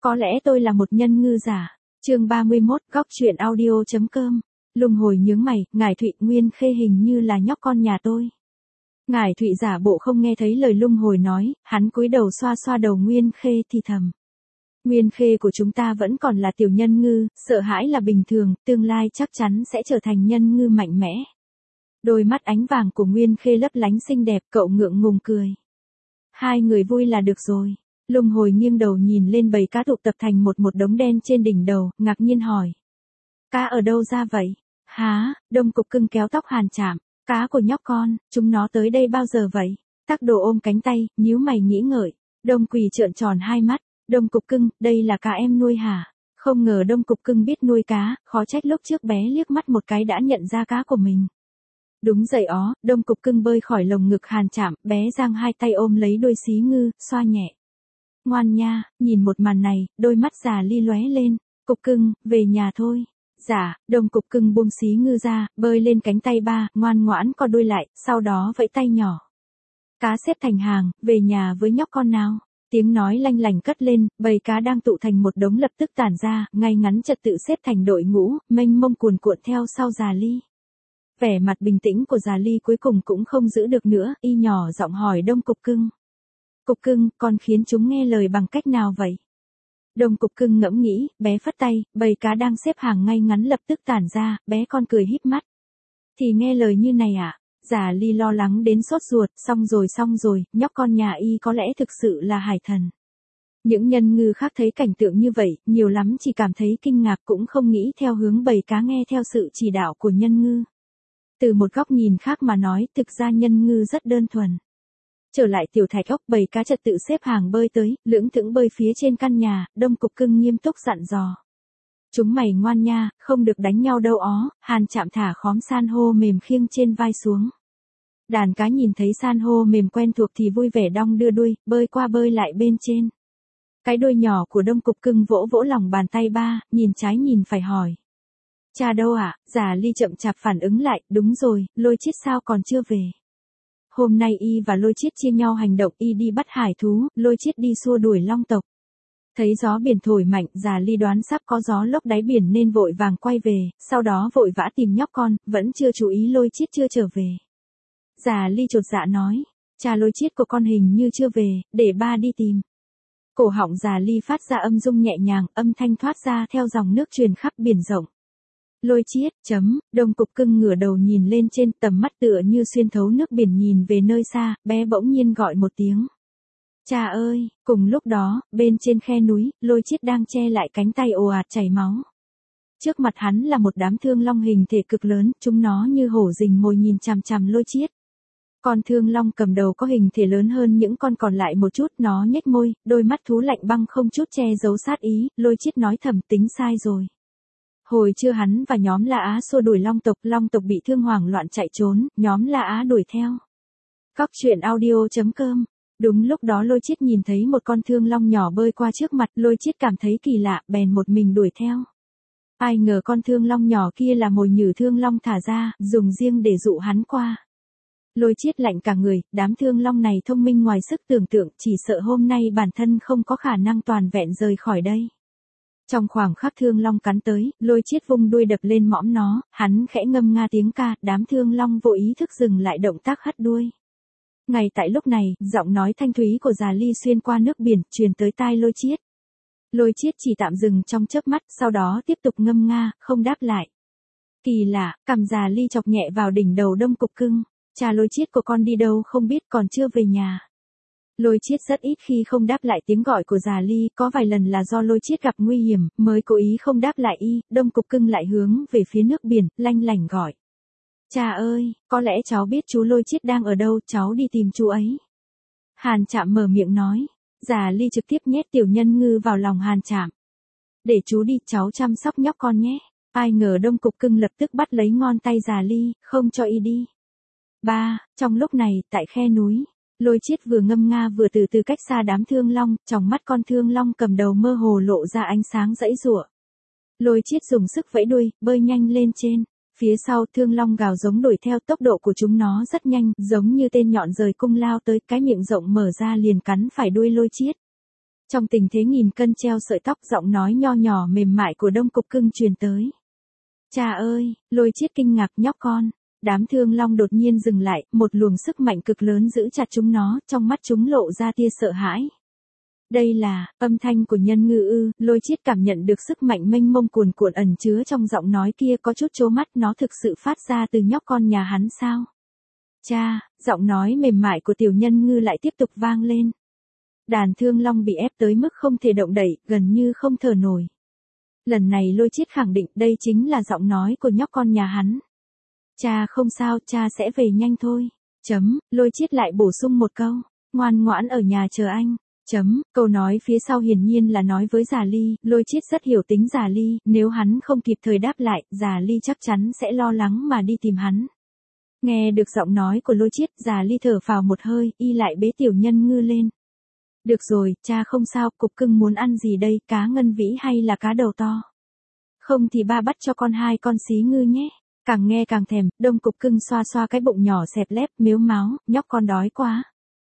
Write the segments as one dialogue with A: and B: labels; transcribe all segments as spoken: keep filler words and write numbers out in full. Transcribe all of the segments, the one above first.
A: Có lẽ tôi là một nhân ngư giả. Chương ba mươi mốt, góc truyện audio chấm com. Lung Hồi nhướng mày, ngài Thụy Nguyên Khê hình như là nhóc con nhà tôi. Ngài Thụy giả bộ không nghe thấy lời Lung Hồi nói, hắn cúi đầu xoa xoa đầu Nguyên Khê thì thầm. Nguyên Khê của chúng ta vẫn còn là tiểu nhân ngư, sợ hãi là bình thường, tương lai chắc chắn sẽ trở thành nhân ngư mạnh mẽ. Đôi mắt ánh vàng của Nguyên Khê lấp lánh xinh đẹp, cậu ngượng ngùng cười. Hai người vui là được rồi. Lung Hồi nghiêng đầu nhìn lên bầy cá tụ tập thành một một đống đen trên đỉnh đầu, ngạc nhiên hỏi. Cá ở đâu ra vậy? Há, Đông Cục Cưng kéo tóc Hàn Trạm. Cá của nhóc con, chúng nó tới đây bao giờ vậy? Tắc Đồ ôm cánh tay, nhíu mày nghĩ ngợi. Đông Quỳ trợn tròn hai mắt. Đông Cục Cưng, đây là cá em nuôi hả? Không ngờ Đông Cục Cưng biết nuôi cá, khó trách lúc trước bé liếc mắt một cái đã nhận ra cá của mình. Đúng vậy ó, Đông Cục Cưng bơi khỏi lồng ngực Hàn Trạm, bé giang hai tay ôm lấy đuôi xí ngư, xoa nhẹ. Ngoan nha, nhìn một màn này, đôi mắt già Ly lóe lên. Cục Cưng, về nhà thôi. Dạ, Đông Cục Cưng buông xí ngư ra, bơi lên cánh tay ba, ngoan ngoãn co đuôi lại, sau đó vẫy tay nhỏ. Cá xếp thành hàng, về nhà với nhóc con nào. Tiếng nói lanh lành cất lên, bầy cá đang tụ thành một đống lập tức tản ra, ngay ngắn trật tự xếp thành đội ngũ, mênh mông cuồn cuộn theo sau già Ly. Vẻ mặt bình tĩnh của già Ly cuối cùng cũng không giữ được nữa, y nhỏ giọng hỏi Đông Cục Cưng. Cục Cưng, con khiến chúng nghe lời bằng cách nào vậy? Đông Cục Cưng ngẫm nghĩ, bé phất tay, bầy cá đang xếp hàng ngay ngắn lập tức tản ra, bé con cười híp mắt. Thì nghe lời như này ạ? À? Già Ly lo lắng đến sốt ruột, xong rồi xong rồi, nhóc con nhà y có lẽ thực sự là hải thần. Những nhân ngư khác thấy cảnh tượng như vậy, nhiều lắm chỉ cảm thấy kinh ngạc cũng không nghĩ theo hướng bầy cá nghe theo sự chỉ đạo của nhân ngư. Từ một góc nhìn khác mà nói, thực ra nhân ngư rất đơn thuần. Trở lại tiểu thạch ốc, bầy cá trật tự xếp hàng bơi tới, lưỡng thững bơi phía trên căn nhà, Đông Cục Cưng nghiêm túc dặn dò. Chúng mày ngoan nha, không được đánh nhau đâu ó. Hàn Trạm thả khóm san hô mềm khiêng trên vai xuống. Đàn cá nhìn thấy san hô mềm quen thuộc thì vui vẻ đong đưa đuôi, bơi qua bơi lại bên trên. Cái đuôi nhỏ của Đông Cục Cưng vỗ vỗ lòng bàn tay ba, nhìn trái nhìn phải hỏi. Cha đâu ạ? À? Già Ly chậm chạp phản ứng lại, đúng rồi, Lôi Chiết sao còn chưa về? Hôm nay y và Lôi Chiết chia nhau hành động, y đi bắt hải thú, Lôi Chiết đi xua đuổi long tộc. Thấy gió biển thổi mạnh, già Ly đoán sắp có gió lốc đáy biển nên vội vàng quay về, sau đó vội vã tìm nhóc con, vẫn chưa chú ý Lôi Chiết chưa trở về. Già Ly chột dạ nói, cha Lôi Chiết của con hình như chưa về, để ba đi tìm. Cổ họng già Ly phát ra âm rung nhẹ nhàng, âm thanh thoát ra theo dòng nước truyền khắp biển rộng. Lôi Chiết, chấm, Đông Cục Cưng ngửa đầu nhìn lên trên, tầm mắt tựa như xuyên thấu nước biển nhìn về nơi xa, bé bỗng nhiên gọi một tiếng. Cha ơi, cùng lúc đó, bên trên khe núi, Lôi Chiết đang che lại cánh tay ồ ạt chảy máu. Trước mặt hắn là một đám thương long hình thể cực lớn, chúng nó như hổ rình mồi nhìn chằm chằm Lôi Chiết. Con thương long cầm đầu có hình thể lớn hơn những con còn lại một chút, nó nhếch môi, đôi mắt thú lạnh băng không chút che giấu sát ý, Lôi Chiết nói thầm tính sai rồi. Hồi trưa hắn và nhóm La Á xua đuổi long tộc, long tộc bị thương hoảng loạn chạy trốn, nhóm La Á đuổi theo. Góc truyện audio chấm com. Đúng lúc đó Lôi Chiết nhìn thấy một con thương long nhỏ bơi qua trước mặt, Lôi Chiết cảm thấy kỳ lạ, bèn một mình đuổi theo. Ai ngờ con thương long nhỏ kia là mồi nhử thương long thả ra, dùng riêng để dụ hắn qua. Lôi Chiết lạnh cả người, đám thương long này thông minh ngoài sức tưởng tượng, chỉ sợ hôm nay bản thân không có khả năng toàn vẹn rời khỏi đây. Trong khoảng khắc thương long cắn tới, Lôi Chiết vung đuôi đập lên mõm nó, hắn khẽ ngâm nga tiếng ca, đám thương long vô ý thức dừng lại động tác hất đuôi. Ngay tại lúc này, giọng nói thanh thúy của già Ly xuyên qua nước biển, truyền tới tai Lôi Chiết. Lôi Chiết chỉ tạm dừng trong chớp mắt, sau đó tiếp tục ngâm nga, không đáp lại. Kỳ lạ, cằm già Ly chọc nhẹ vào đỉnh đầu Đông Cục Cưng. Cha Lôi Chiết của con đi đâu không biết, còn chưa về nhà. Lôi Chiết rất ít khi không đáp lại tiếng gọi của già Ly, có vài lần là do Lôi Chiết gặp nguy hiểm, mới cố ý không đáp lại y, Đông Cục Cưng lại hướng về phía nước biển, lanh lảnh gọi. Cha ơi, có lẽ cháu biết chú Lôi Chiết đang ở đâu, cháu đi tìm chú ấy. Hàn Trạm mở miệng nói, già Ly trực tiếp nhét tiểu nhân ngư vào lòng Hàn Trạm. Để chú đi, cháu chăm sóc nhóc con nhé. Ai ngờ Đông Cục Cưng lập tức bắt lấy ngón tay già Ly, không cho y đi. Ba, trong lúc này, tại khe núi, Lôi Chiết vừa ngâm nga vừa từ từ cách xa đám thương long, trong mắt con thương long cầm đầu mơ hồ lộ ra ánh sáng dãy giụa. Lôi Chiết dùng sức vẫy đuôi, bơi nhanh lên trên. Phía sau thương long gào giống đuổi theo, tốc độ của chúng nó rất nhanh, giống như tên nhọn rời cung lao tới, cái miệng rộng mở ra liền cắn phải đuôi Lôi Chiết. Trong tình thế nghìn cân treo sợi tóc, giọng nói nho nhỏ mềm mại của Đông Cục Cưng truyền tới. Cha ơi, Lôi Chiết kinh ngạc, nhóc con. Đám thương long đột nhiên dừng lại, một luồng sức mạnh cực lớn giữ chặt chúng nó, trong mắt chúng lộ ra tia sợ hãi. Đây là âm thanh của nhân ngư ư? Lôi Chiết cảm nhận được sức mạnh mênh mông cuồn cuộn ẩn chứa trong giọng nói kia, có chút chố mắt, nó thực sự phát ra từ nhóc con nhà hắn sao? Cha, giọng nói mềm mại của tiểu nhân ngư lại tiếp tục vang lên. Đàn thương long bị ép tới mức không thể động đậy, gần như không thở nổi. Lần này Lôi Chiết khẳng định đây chính là giọng nói của nhóc con nhà hắn. Cha không sao, cha sẽ về nhanh thôi. Chấm, Lôi Chiết lại bổ sung một câu. Ngoan ngoãn ở nhà chờ anh. Chấm, câu nói phía sau hiển nhiên là nói với Già Ly, Lôi Chiết rất hiểu tính Già Ly, nếu hắn không kịp thời đáp lại, Già Ly chắc chắn sẽ lo lắng mà đi tìm hắn. Nghe được giọng nói của Lôi Chiết, Già Ly thở phào một hơi, y lại bế tiểu nhân ngư lên. Được rồi, cha không sao, Cục Cưng muốn ăn gì đây, cá ngân vĩ hay là cá đầu to? Không thì ba bắt cho con hai con xí ngư nhé. Càng nghe càng thèm, Đông Cục Cưng xoa xoa cái bụng nhỏ xẹp lép, mếu máo, nhóc con đói quá.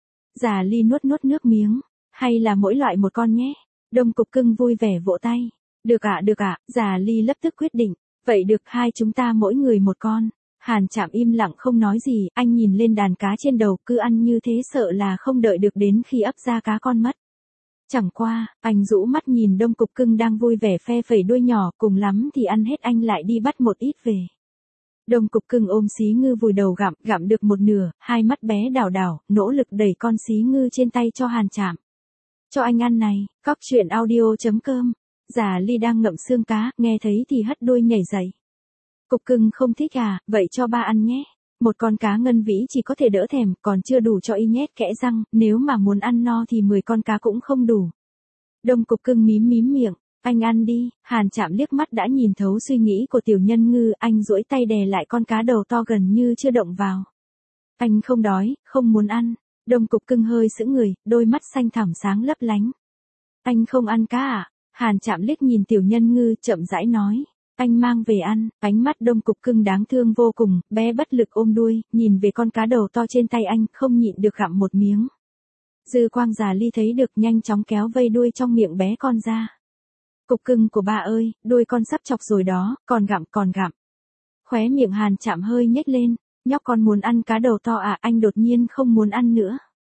A: Già Ly nuốt nuốt nước miếng. Hay là mỗi loại một con nhé. Đông Cục Cưng vui vẻ vỗ tay. Được ạ, được ạ, Già Ly lập tức quyết định. Vậy được, hai chúng ta mỗi người một con. Hàn Trạm im lặng không nói gì, anh nhìn lên đàn cá trên đầu, cứ ăn như thế sợ là không đợi được đến khi ấp ra cá con mất. Chẳng qua, anh rũ mắt nhìn Đông Cục Cưng đang vui vẻ phe phẩy đuôi nhỏ, cùng lắm thì ăn hết anh lại đi bắt một ít về. Đông Cục Cưng ôm xí ngư vùi đầu gặm, gặm được một nửa, hai mắt bé đảo đảo, nỗ lực đẩy con xí ngư trên tay cho Hàn Trạm. Cho anh ăn này, cóc truyện audio chấm com. Già Ly đang ngậm xương cá, nghe thấy thì hất đuôi nhảy dậy. Cục Cưng không thích à, vậy cho ba ăn nhé. Một con cá ngân vĩ chỉ có thể đỡ thèm, còn chưa đủ cho y nhét kẽ răng, nếu mà muốn ăn no thì mười con cá cũng không đủ. Đông Cục Cưng mím mím miệng, anh ăn đi. Hàn Trạm liếc mắt đã nhìn thấu suy nghĩ của tiểu nhân ngư, anh duỗi tay đè lại con cá đầu to gần như chưa động vào. Anh không đói, không muốn ăn. Đông Cục Cưng hơi sững người, đôi mắt xanh thẳm sáng lấp lánh. Anh không ăn cá à? Hàn Trạm liếc nhìn tiểu nhân ngư, chậm rãi nói. Anh mang về ăn. Ánh mắt Đông Cục Cưng đáng thương vô cùng, bé bất lực ôm đuôi, nhìn về con cá đầu to trên tay anh, không nhịn được gặm một miếng. Dư quang Già Ly thấy được, nhanh chóng kéo vây đuôi trong miệng bé con ra. Cục Cưng của ba ơi, đuôi con sắp chọc rồi đó, còn gặm còn gặm. Khóe miệng Hàn Trạm hơi nhếch lên. Nhóc con muốn ăn cá đầu to à? Anh đột nhiên không muốn ăn nữa.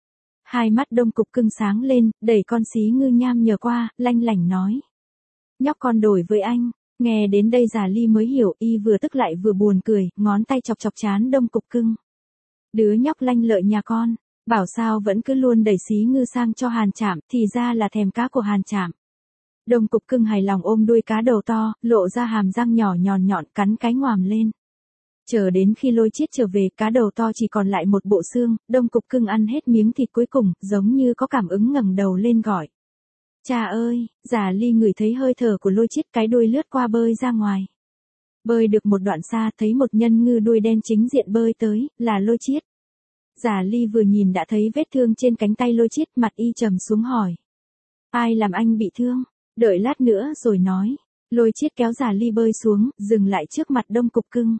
A: Hai mắt Đông Cục Cưng sáng lên, đẩy con xí ngư nham nhở qua, lanh lảnh nói. Nhóc con đổi với anh. Nghe đến đây Già Ly mới hiểu, y vừa tức lại vừa buồn cười, ngón tay chọc chọc trán Đông Cục Cưng. Đứa nhóc lanh lợi nhà con, bảo sao vẫn cứ luôn đẩy xí ngư sang cho Hàn Trạm, thì ra là thèm cá của Hàn Trạm. Đông Cục Cưng hài lòng ôm đuôi cá đầu to, lộ ra hàm răng nhỏ nhọn nhọn, cắn cái ngoàm lên. Chờ đến khi Lôi Chiết trở về, cá đầu to chỉ còn lại một bộ xương, Đông Cục Cưng ăn hết miếng thịt cuối cùng, giống như có cảm ứng ngẩng đầu lên gọi. Cha ơi, Già Ly ngửi thấy hơi thở của Lôi Chiết, cái đuôi lướt qua bơi ra ngoài. Bơi được một đoạn xa, thấy một nhân ngư đuôi đen chính diện bơi tới, là Lôi Chiết. Già Ly vừa nhìn đã thấy vết thương trên cánh tay Lôi Chiết, mặt y trầm xuống hỏi. Ai làm anh bị thương? Đợi lát nữa rồi nói. Lôi Chiết kéo Già Ly bơi xuống, dừng lại trước mặt Đông Cục Cưng.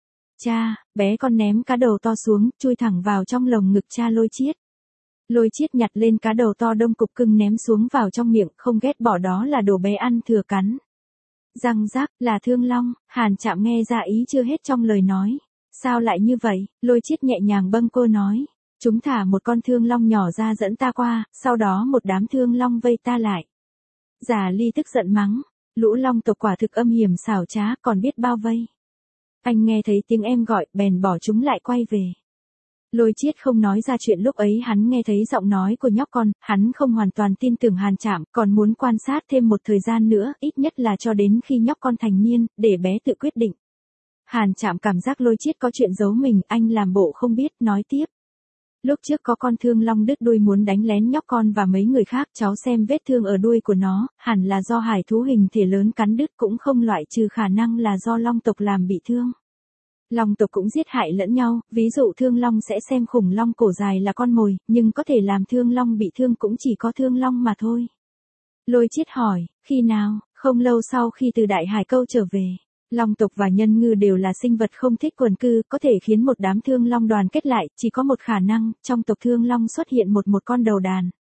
A: Cha, bé con ném cá đầu to xuống, chui thẳng vào trong lồng ngực cha Lôi Chiết. Lôi Chiết nhặt lên cá đầu to Đông Cục Cưng ném xuống vào trong miệng, không ghét bỏ đó là đồ bé ăn thừa cắn. Răng rác, là thương long. Hàn Trạm nghe ra ý chưa hết trong lời nói. Sao lại như vậy? Lôi Chiết nhẹ nhàng bâng cô nói. Chúng thả một con thương long nhỏ ra dẫn ta qua, sau đó một đám thương long vây ta lại. Già Ly tức giận mắng. Lũ long tộc quả thực âm hiểm xảo trá, còn biết bao vây. Anh nghe thấy tiếng em gọi, bèn bỏ chúng lại quay về. Lôi Chiết không nói ra chuyện lúc ấy hắn nghe thấy giọng nói của nhóc con, hắn không hoàn toàn tin tưởng Hàn Trạm, còn muốn quan sát thêm một thời gian nữa, ít nhất là cho đến khi nhóc con thành niên, để bé tự quyết định. Hàn Trạm cảm giác Lôi Chiết có chuyện giấu mình, anh làm bộ không biết, nói tiếp. Lúc trước có con thương long đứt đuôi muốn đánh lén nhóc con và mấy người khác, cháu xem vết thương ở đuôi của nó, hẳn là do hải thú hình thể lớn cắn đứt, cũng không loại trừ khả năng là do long tộc làm bị thương. Long tộc cũng giết hại lẫn nhau, ví dụ thương long sẽ xem khủng long cổ dài là con mồi, nhưng có thể làm thương long bị thương cũng chỉ có thương long mà thôi. Lôi Chiết hỏi, khi nào? Không lâu sau khi từ Đại Hải Câu trở về. Long tộc và nhân ngư đều là sinh vật không thích quần cư, có thể khiến một đám thương long đoàn kết lại, chỉ có một khả năng, trong tộc thương long xuất hiện một một con đầu đàn.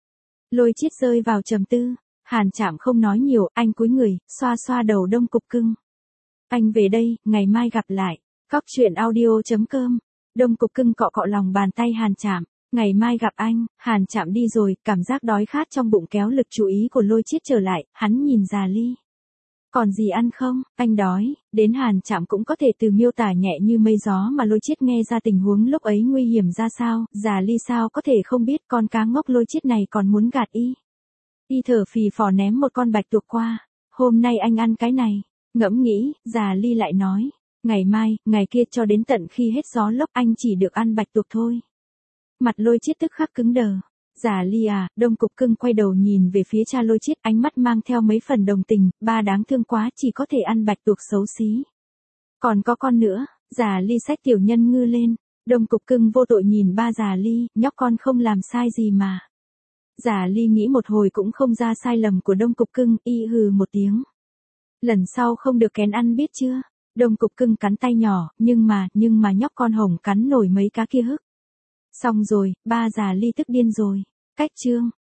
A: Lôi Chiết rơi vào trầm tư, Hàn Trạm không nói nhiều, anh cúi người, xoa xoa đầu Đông Cục Cưng. Anh về đây, ngày mai gặp lại. Góc truyện audio.com. Đông Cục Cưng cọ cọ lòng bàn tay Hàn Trạm. Ngày mai gặp anh. Hàn Trạm đi rồi, cảm giác đói khát trong bụng kéo lực chú ý của Lôi Chiết trở lại, hắn nhìn Già Ly. Còn gì ăn không, anh đói. Đến Hàn Trạm cũng có thể từ miêu tả nhẹ như mây gió mà Lôi Chiết nghe ra tình huống lúc ấy nguy hiểm ra sao. Già Ly sao có thể không biết con cá ngốc Lôi Chiết này còn muốn gạt y. Y thở phì phò ném một con bạch tuộc qua. Hôm nay anh ăn cái này. Ngẫm nghĩ, Già Ly lại nói. Ngày mai, ngày kia cho đến tận khi hết gió lốc anh chỉ được ăn bạch tuộc thôi. Mặt Lôi Chiết tức khắc cứng đờ. Già Ly à, Đông Cục Cưng quay đầu nhìn về phía cha Lôi Chiết, ánh mắt mang theo mấy phần đồng tình, ba đáng thương quá chỉ có thể ăn bạch tuộc xấu xí. Còn có con nữa, Già Ly xách tiểu nhân ngư lên. Đông Cục Cưng vô tội nhìn ba Già Ly, nhóc con không làm sai gì mà. Già Ly nghĩ một hồi cũng không ra sai lầm của Đông Cục Cưng, y hừ một tiếng. Lần sau không được kén ăn biết chưa? Đông Cục Cưng cắn tay nhỏ, nhưng mà, nhưng mà nhóc con hồng cắn nổi mấy cá kia hức. Xong rồi, ba Già Ly tức điên rồi. Cách chương.